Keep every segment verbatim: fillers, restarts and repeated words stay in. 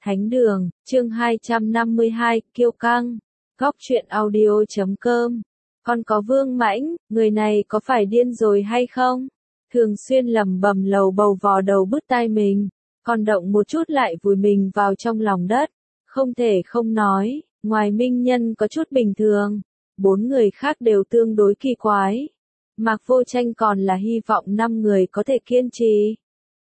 Thánh đường, chương hai trăm năm mươi hai, kiêu căng. Góc truyện audio chấm com. Còn có Vương Mãnh, người này có phải điên rồi hay không? Thường xuyên lẩm bẩm lầu bầu vò đầu bứt tai mình, còn động một chút lại vùi mình vào trong lòng đất. Không thể không nói, ngoài Minh Nhân có chút bình thường, bốn người khác đều tương đối kỳ quái. Mạc Vô Tranh còn là hy vọng năm người có thể kiên trì.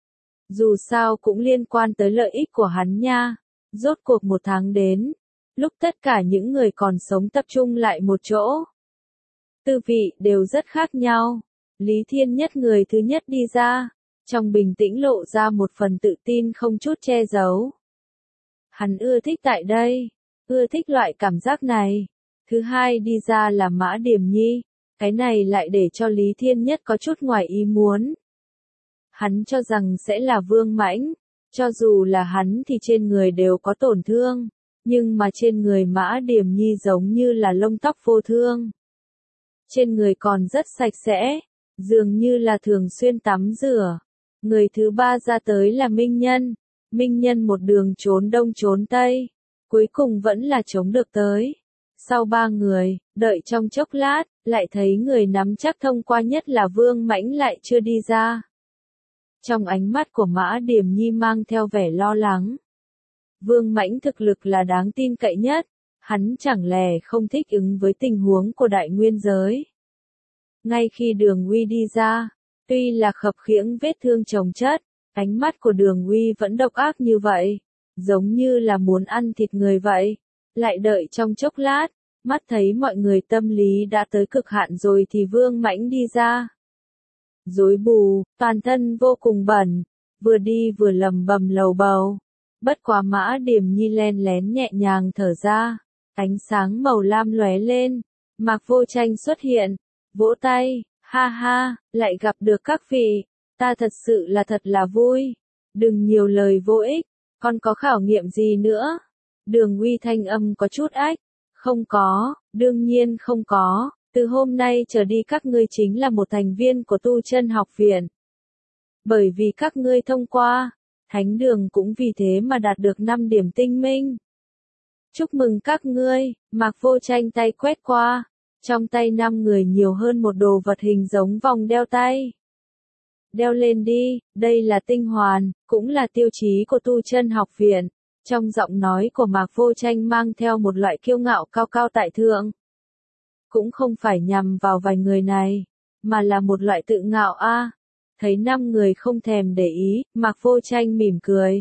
Dù sao cũng liên quan tới lợi ích của hắn nha. Rốt cuộc một tháng đến, lúc tất cả những người còn sống tập trung lại một chỗ. Tư vị đều rất khác nhau. Lý Thiên Nhất người thứ nhất đi ra, trong bình tĩnh lộ ra một phần tự tin không chút che giấu. Hắn ưa thích tại đây, ưa thích loại cảm giác này. Thứ hai đi ra là Mã Điềm Nhi, cái này lại để cho Lý Thiên Nhất có chút ngoài ý muốn. Hắn cho rằng sẽ là Vương Mãnh, cho dù là hắn thì trên người đều có tổn thương, nhưng mà trên người Mã Điềm Nhi giống như là lông tóc vô thương. Trên người còn rất sạch sẽ, dường như là thường xuyên tắm rửa. Người thứ ba ra tới là Minh Nhân, Minh Nhân một đường trốn đông trốn tây, cuối cùng vẫn là chống được tới. Sau ba người, đợi trong chốc lát, lại thấy người nắm chắc thông qua nhất là Vương Mãnh lại chưa đi ra. Trong ánh mắt của Mã Điềm Nhi mang theo vẻ lo lắng. Vương Mãnh thực lực là đáng tin cậy nhất, hắn chẳng lẽ không thích ứng với tình huống của đại nguyên giới. Ngay khi Đường Uy đi ra, tuy là khập khiễng vết thương chồng chất, ánh mắt của Đường Uy vẫn độc ác như vậy, giống như là muốn ăn thịt người vậy. Lại đợi trong chốc lát, mắt thấy mọi người tâm lý đã tới cực hạn rồi thì Vương Mãnh đi ra. Rối bù, toàn thân vô cùng bẩn, vừa đi vừa lầm bầm lầu bầu. Bất quá Mã Điềm Nhi len lén nhẹ nhàng thở ra, ánh sáng màu lam lóe lên, Mạc Vô Tranh xuất hiện, vỗ tay, ha ha, lại gặp được các vị, ta thật sự là thật là vui, đừng nhiều lời vô ích, còn có khảo nghiệm gì nữa? Đường Uy thanh âm có chút ách, không có, đương nhiên không có. Từ hôm nay trở đi các ngươi chính là một thành viên của Tu Chân Học Viện. Bởi vì các ngươi thông qua, Thánh đường cũng vì thế mà đạt được năm điểm tinh minh. Chúc mừng các ngươi, Mạc Vô Tranh tay quét qua, trong tay năm người nhiều hơn một đồ vật hình giống vòng đeo tay. Đeo lên đi, đây là tinh hoàn, cũng là tiêu chí của Tu Chân Học Viện. Trong giọng nói của Mạc Vô Tranh mang theo một loại kiêu ngạo cao cao tại thượng. Cũng không phải nhằm vào vài người này, mà là một loại tự ngạo a. À. Thấy năm người không thèm để ý, Mạc Vô Tranh mỉm cười.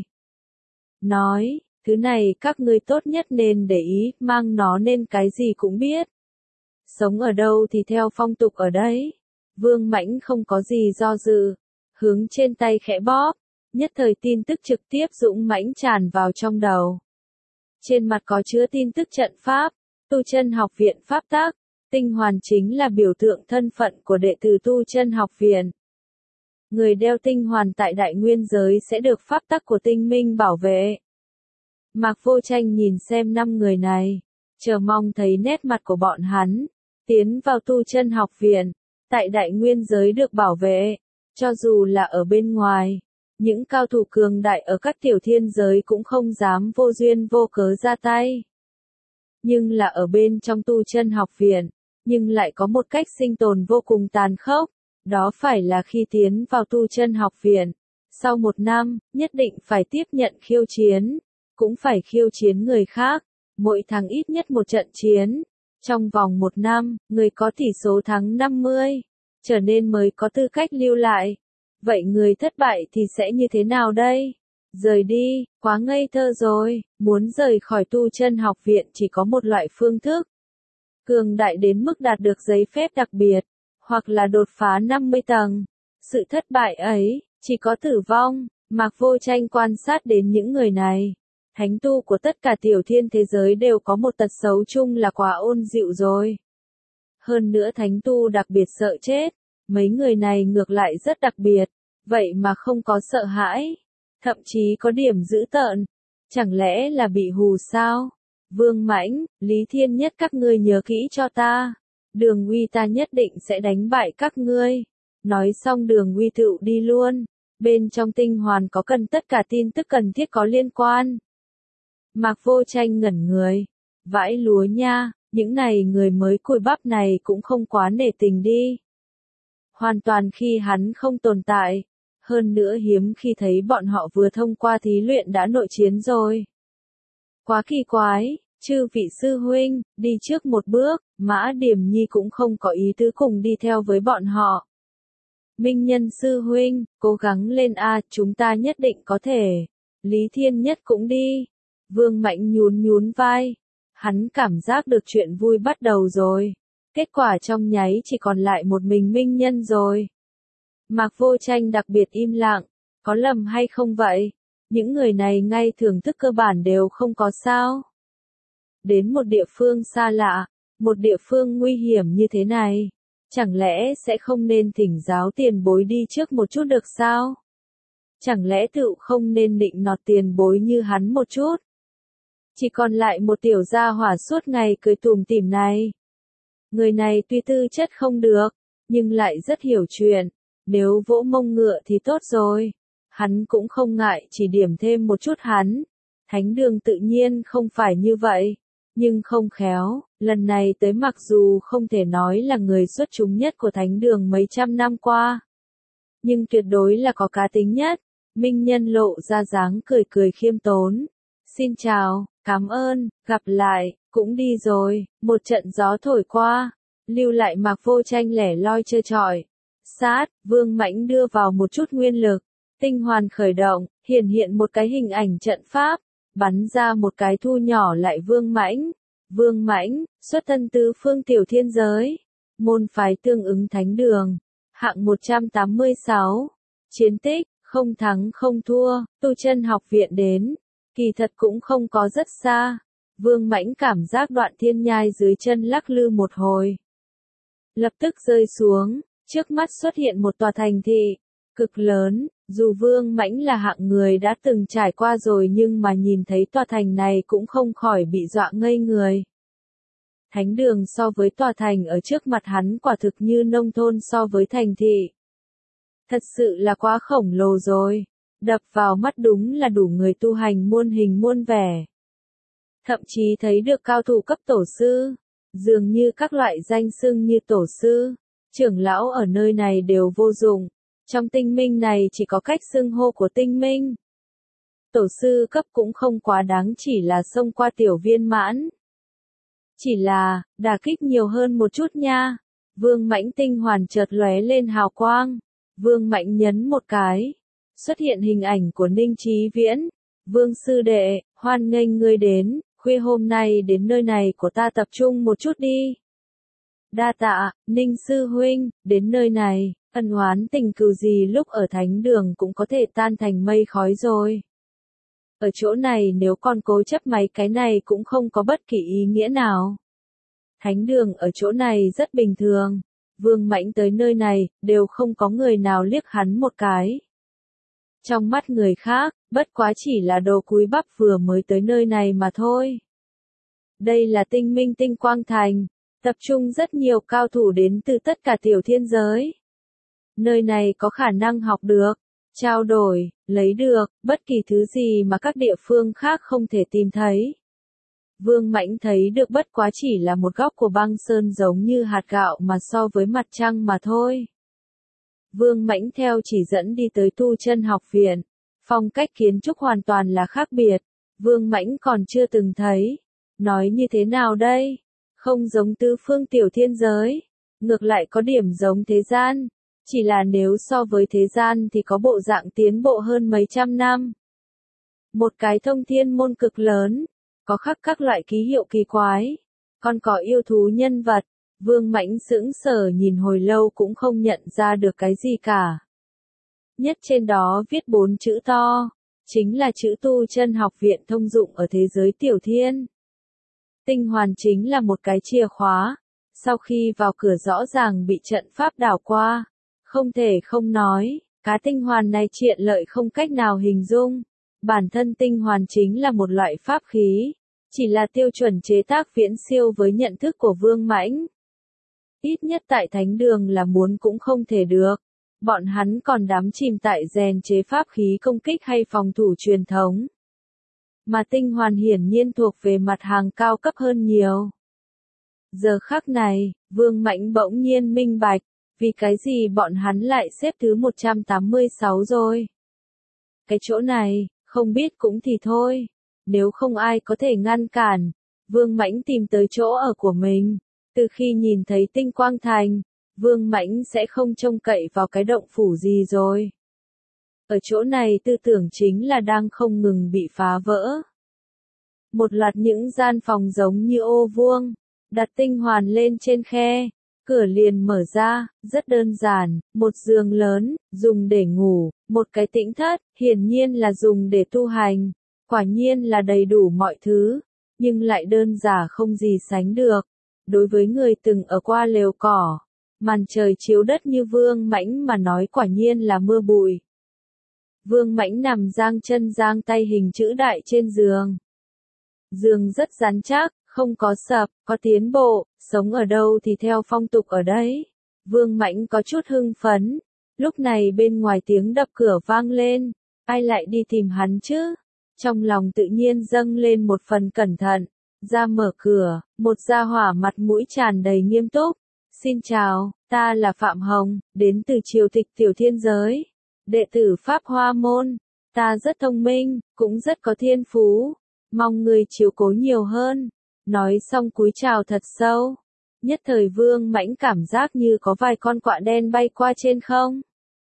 Nói, thứ này các ngươi tốt nhất nên để ý, mang nó nên cái gì cũng biết. Sống ở đâu thì theo phong tục ở đấy. Vương Mãnh không có gì do dự, hướng trên tay khẽ bóp, nhất thời tin tức trực tiếp dũng mãnh tràn vào trong đầu. Trên mặt có chứa tin tức trận pháp, Tu Chân Học Viện pháp tắc. Tinh hoàn chính là biểu tượng thân phận của đệ tử Tu Chân Học Viện. Người đeo tinh hoàn tại đại nguyên giới sẽ được pháp tắc của tinh minh bảo vệ. Mạc Vô Tranh nhìn xem năm người này, chờ mong thấy nét mặt của bọn hắn, tiến vào Tu Chân Học Viện, tại đại nguyên giới được bảo vệ, cho dù là ở bên ngoài, những cao thủ cường đại ở các tiểu thiên giới cũng không dám vô duyên vô cớ ra tay. Nhưng là ở bên trong Tu Chân Học Viện, nhưng lại có một cách sinh tồn vô cùng tàn khốc, đó phải là khi tiến vào Tu Chân Học Viện, sau một năm, nhất định phải tiếp nhận khiêu chiến, cũng phải khiêu chiến người khác, mỗi tháng ít nhất một trận chiến, trong vòng một năm, người có tỷ số thắng năm mươi, trở nên mới có tư cách lưu lại. Vậy người thất bại thì sẽ như thế nào đây? Rời đi, quá ngây thơ rồi, muốn rời khỏi Tu Chân Học Viện chỉ có một loại phương thức. Cường đại đến mức đạt được giấy phép đặc biệt, hoặc là đột phá năm mươi tầng. Sự thất bại ấy, chỉ có tử vong. Mạc Vô Tranh quan sát đến những người này. Thánh tu của tất cả tiểu thiên thế giới đều có một tật xấu chung là quá ôn dịu rồi. Hơn nữa thánh tu đặc biệt sợ chết. Mấy người này ngược lại rất đặc biệt, vậy mà không có sợ hãi. Thậm chí có điểm dữ tợn. Chẳng lẽ là bị hù sao? Vương Mãnh, Lý Thiên Nhất các ngươi nhớ kỹ cho ta. Đường Uy ta nhất định sẽ đánh bại các ngươi. Nói xong Đường Uy tựu đi luôn. Bên trong tinh hoàn có cần tất cả tin tức cần thiết có liên quan. Mạc Vô Tranh ngẩn người. Vãi lúa nha, những này người mới cùi bắp này cũng không quá nể tình đi. Hoàn toàn khi hắn không tồn tại. Hơn nữa hiếm khi thấy bọn họ vừa thông qua thí luyện đã nội chiến rồi. Quá kỳ quái, chư vị sư huynh, đi trước một bước, Mã Điểm Nhi cũng không có ý tứ cùng đi theo với bọn họ. Minh Nhân sư huynh, cố gắng lên a, chúng ta nhất định có thể. Lý Thiên Nhất cũng đi. Vương Mạnh nhún nhún vai. Hắn cảm giác được chuyện vui bắt đầu rồi. Kết quả trong nháy chỉ còn lại một mình Minh Nhân rồi. Mạc Vô Tranh đặc biệt im lặng. Có lầm hay không vậy? Những người này ngay thưởng thức cơ bản đều không có sao. Đến một địa phương xa lạ, một địa phương nguy hiểm như thế này. Chẳng lẽ sẽ không nên thỉnh giáo tiền bối đi trước một chút được sao? Chẳng lẽ tự không nên định nọt tiền bối như hắn một chút? Chỉ còn lại một tiểu gia hỏa suốt ngày cười tủm tỉm này. Người này tuy tư chất không được, nhưng lại rất hiểu chuyện. Nếu vỗ mông ngựa thì tốt rồi. Hắn cũng không ngại chỉ điểm thêm một chút hắn. Thánh đường tự nhiên không phải như vậy. Nhưng không khéo, lần này tới mặc dù không thể nói là người xuất chúng nhất của thánh đường mấy trăm năm qua. Nhưng tuyệt đối là có cá tính nhất. Minh Nhân lộ ra dáng cười cười khiêm tốn. Xin chào, cảm ơn, gặp lại, cũng đi rồi. Một trận gió thổi qua, lưu lại Mạc Vô Tranh lẻ loi trơ trọi. Sát, Vương Mãnh đưa vào một chút nguyên lực. Tinh hoàn khởi động, hiển hiện một cái hình ảnh trận pháp. Bắn ra một cái thu nhỏ lại Vương Mãnh. Vương Mãnh, xuất thân tứ phương tiểu thiên giới. Môn phái tương ứng thánh đường. Hạng một trăm tám mươi sáu. Chiến tích, không thắng không thua, tu chân học viện đến. Kỳ thật cũng không có rất xa. Vương Mãnh cảm giác đoạn thiên nhai dưới chân lắc lư một hồi. Lập tức rơi xuống, trước mắt xuất hiện một tòa thành thị. Cực lớn, dù Vương Mãnh là hạng người đã từng trải qua rồi nhưng mà nhìn thấy tòa thành này cũng không khỏi bị dọa ngây người. Thánh đường so với tòa thành ở trước mặt hắn quả thực như nông thôn so với thành thị. Thật sự là quá khổng lồ rồi. Đập vào mắt đúng là đủ người tu hành muôn hình muôn vẻ. Thậm chí thấy được cao thủ cấp tổ sư. Dường như các loại danh xưng như tổ sư, trưởng lão ở nơi này đều vô dụng. Trong tinh minh này chỉ có cách xưng hô của tinh minh. Tổ sư cấp cũng không quá đáng, chỉ là xông qua tiểu viên mãn. Chỉ là, đả kích nhiều hơn một chút nha. Vương Mãnh tinh hoàn chợt lóe lên hào quang. Vương Mãnh nhấn một cái. Xuất hiện hình ảnh của Ninh Chí Viễn. Vương sư đệ, hoan nghênh ngươi đến, khuya hôm nay đến nơi này của ta tập trung một chút đi. Đa tạ, Ninh sư huynh, đến nơi này, ân oán tình cừu gì lúc ở thánh đường cũng có thể tan thành mây khói rồi. Ở chỗ này nếu con cố chấp mấy cái này cũng không có bất kỳ ý nghĩa nào. Thánh đường ở chỗ này rất bình thường. Vương Mãnh tới nơi này, đều không có người nào liếc hắn một cái. Trong mắt người khác, bất quá chỉ là đồ cúi bắp vừa mới tới nơi này mà thôi. Đây là tinh minh tinh quang thành, tập trung rất nhiều cao thủ đến từ tất cả tiểu thiên giới. Nơi này có khả năng học được, trao đổi, lấy được, bất kỳ thứ gì mà các địa phương khác không thể tìm thấy. Vương Mãnh thấy được bất quá chỉ là một góc của băng sơn giống như hạt gạo mà so với mặt trăng mà thôi. Vương Mãnh theo chỉ dẫn đi tới tu chân học viện. Phong cách kiến trúc hoàn toàn là khác biệt. Vương Mãnh còn chưa từng thấy. Nói như thế nào đây? Không giống tứ phương tiểu thiên giới. Ngược lại có điểm giống thế gian. Chỉ là nếu so với thế gian thì có bộ dạng tiến bộ hơn mấy trăm năm. Một cái thông thiên môn cực lớn. Có khắc các loại ký hiệu kỳ quái. Còn có yêu thú nhân vật. Vương Mãnh sững sờ nhìn hồi lâu cũng không nhận ra được cái gì cả. Nhất trên đó viết bốn chữ to. Chính là chữ tu chân học viện thông dụng ở thế giới tiểu thiên. Tinh hoàn chính là một cái chìa khóa. Sau khi vào cửa rõ ràng bị trận pháp đảo qua. Không thể không nói, cá tinh hoàn này triện lợi không cách nào hình dung. Bản thân tinh hoàn chính là một loại pháp khí. Chỉ là tiêu chuẩn chế tác viễn siêu với nhận thức của Vương Mãnh. Ít nhất tại thánh đường là muốn cũng không thể được. Bọn hắn còn đắm chìm tại rèn chế pháp khí công kích hay phòng thủ truyền thống. mà tinh hoàn hiển nhiên thuộc về mặt hàng cao cấp hơn nhiều. Giờ khắc này, Vương Mãnh bỗng nhiên minh bạch, vì cái gì bọn hắn lại xếp thứ một trăm tám mươi sáu rồi. Cái chỗ này, không biết cũng thì thôi, nếu không ai có thể ngăn cản, Vương Mãnh tìm tới chỗ ở của mình. Từ khi nhìn thấy Tinh Quang Thành, Vương Mãnh sẽ không trông cậy vào cái động phủ gì rồi. Ở chỗ này tư tưởng chính là đang không ngừng bị phá vỡ. Một loạt những gian phòng giống như ô vuông, đặt tinh hoàn lên trên khe, cửa liền mở ra, rất đơn giản, một giường lớn, dùng để ngủ, một cái tĩnh thất, hiển nhiên là dùng để tu hành, quả nhiên là đầy đủ mọi thứ, nhưng lại đơn giản không gì sánh được. Đối với người từng ở qua lều cỏ, màn trời chiếu đất như Vương Mãnh mà nói quả nhiên là mưa bụi. Vương Mãnh nằm giang chân giang tay hình chữ đại trên giường. Giường rất rắn chắc, không có sập, có tiến bộ, sống ở đâu thì theo phong tục ở đấy. Vương Mãnh có chút hưng phấn. Lúc này bên ngoài tiếng đập cửa vang lên, ai lại đi tìm hắn chứ? Trong lòng tự nhiên dâng lên một phần cẩn thận. Ra mở cửa, một gia hỏa mặt mũi tràn đầy nghiêm túc. Xin chào, ta là Phạm Hồng, đến từ triều tịch tiểu thiên giới. Đệ tử Pháp Hoa Môn, ta rất thông minh, cũng rất có thiên phú. Mong người chiếu cố nhiều hơn. Nói xong cúi chào thật sâu. Nhất thời Vương Mãnh cảm giác như có vài con quạ đen bay qua trên không.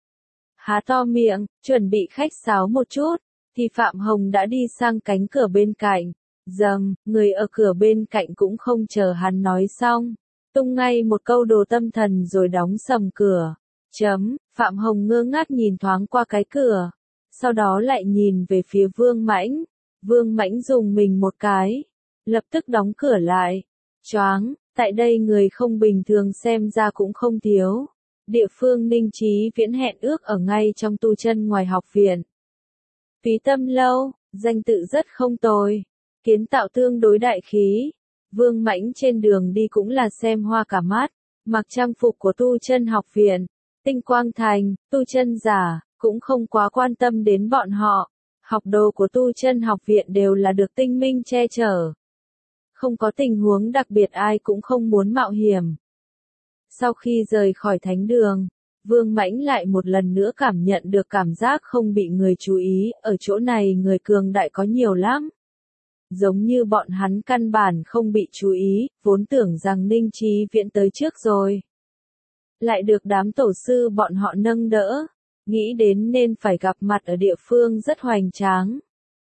Há to miệng, chuẩn bị khách sáo một chút, thì Phạm Hồng đã đi sang cánh cửa bên cạnh. Dầm, người ở cửa bên cạnh cũng không chờ hắn nói xong. Tung ngay một câu đồ tâm thần rồi đóng sầm cửa. Chấm, Phạm Hồng ngơ ngác nhìn thoáng qua cái cửa. Sau đó lại nhìn về phía Vương Mãnh. Vương Mãnh dùng mình một cái. Lập tức đóng cửa lại. Choáng, tại đây người không bình thường xem ra cũng không thiếu. Địa phương Ninh Chí Viễn hẹn ước ở ngay trong tu chân ngoài học viện. Phí Tâm Lâu, danh tự rất không tồi. Kiến tạo tương đối đại khí. Vương Mãnh trên đường đi cũng là xem hoa cả mắt. Mặc trang phục của tu chân học viện. Tinh Quang Thành, tu chân giả, cũng không quá quan tâm đến bọn họ. Học đồ của tu chân học viện đều là được tinh minh che chở. Không có tình huống đặc biệt ai cũng không muốn mạo hiểm. Sau khi rời khỏi thánh đường, Vương Mãnh lại một lần nữa cảm nhận được cảm giác không bị người chú ý, ở chỗ này người cường đại có nhiều lắm. Giống như bọn hắn căn bản không bị chú ý, vốn tưởng rằng Ninh Chí Viễn tới trước rồi. Lại được đám tổ sư bọn họ nâng đỡ, nghĩ đến nên phải gặp mặt ở địa phương rất hoành tráng.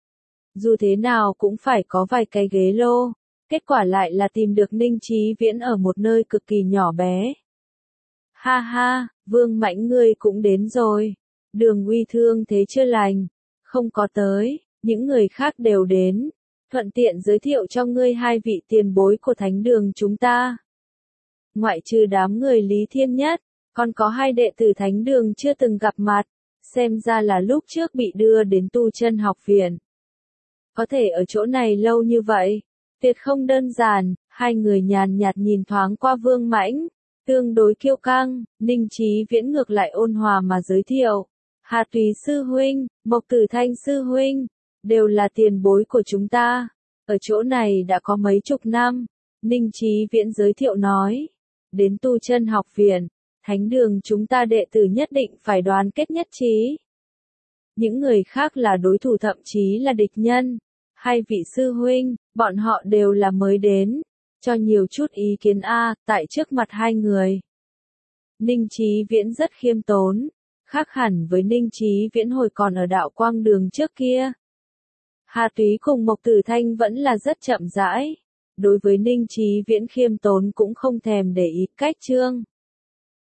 Dù thế nào cũng phải có vài cái ghế lô, kết quả lại là tìm được Ninh Chí Viễn ở một nơi cực kỳ nhỏ bé. Ha ha, Vương Mãnh ngươi cũng đến rồi. Đường Uy thương thế chưa lành, không có tới, những người khác đều đến. Thuận tiện giới thiệu cho ngươi hai vị tiền bối của thánh đường chúng ta. Ngoại trừ đám người Lý Thiên Nhất, còn có hai đệ tử thánh đường chưa từng gặp mặt, xem ra là lúc trước bị đưa đến tu chân học viện. Có thể ở chỗ này lâu như vậy, tuyệt không đơn giản, hai người nhàn nhạt nhìn thoáng qua Vương Mãnh, tương đối kiêu căng, Ninh Chí Viễn ngược lại ôn hòa mà giới thiệu. Hà Tùy sư huynh, Mộc Tử Thanh sư huynh, đều là tiền bối của chúng ta, ở chỗ này đã có mấy chục năm, Ninh Chí Viễn giới thiệu nói. Đến tu chân học viện, thánh đường chúng ta đệ tử nhất định phải đoàn kết nhất trí. Những người khác là đối thủ thậm chí là địch nhân. Hai vị sư huynh, bọn họ đều là mới đến, cho nhiều chút ý kiến a, tại trước mặt hai người. Ninh Chí Viễn rất khiêm tốn, khác hẳn với Ninh Chí Viễn hồi còn ở đạo quang đường trước kia. Hà Túy cùng Mộc Tử Thanh vẫn là rất chậm rãi, đối với Ninh Chí Viễn khiêm tốn cũng không thèm để ý cách trương.